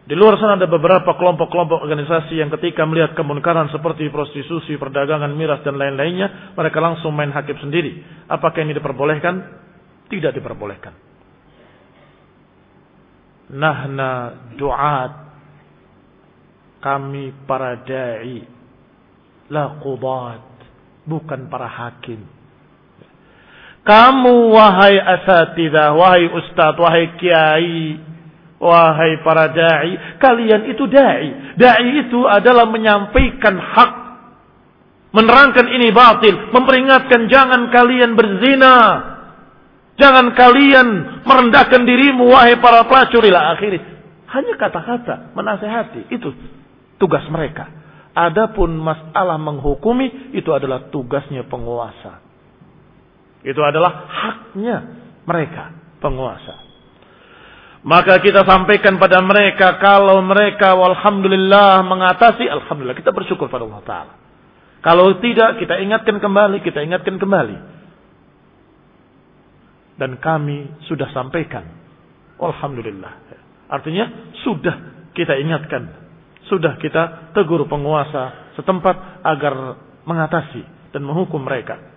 Di luar sana ada beberapa kelompok-kelompok organisasi yang ketika melihat kemunkaran seperti prostitusi, perdagangan miras dan lain-lainnya, mereka langsung main hakim sendiri. Apakah ini diperbolehkan? Tidak diperbolehkan. Nahna du'at, kami para da'i, la qudat, bukan para hakim. Kamu wahai asatidzah, wahai ustaz, wahai kiai, wahai para da'i, kalian itu da'i. Da'i itu adalah menyampaikan hak, menerangkan ini batil, memperingatkan jangan kalian berzina, jangan kalian merendahkan dirimu wahai para pelacur ila akhirih. Hanya kata-kata menasihati, itu tugas mereka. Adapun masalah menghukumi itu adalah tugasnya penguasa. Itu adalah haknya mereka, penguasa. Maka kita sampaikan pada mereka, kalau mereka walhamdulillah mengatasi, alhamdulillah, kita bersyukur pada Allah Ta'ala. Kalau tidak, kita ingatkan kembali. Dan kami sudah sampaikan, alhamdulillah. Artinya sudah kita ingatkan, sudah kita tegur penguasa setempat agar mengatasi dan menghukum mereka.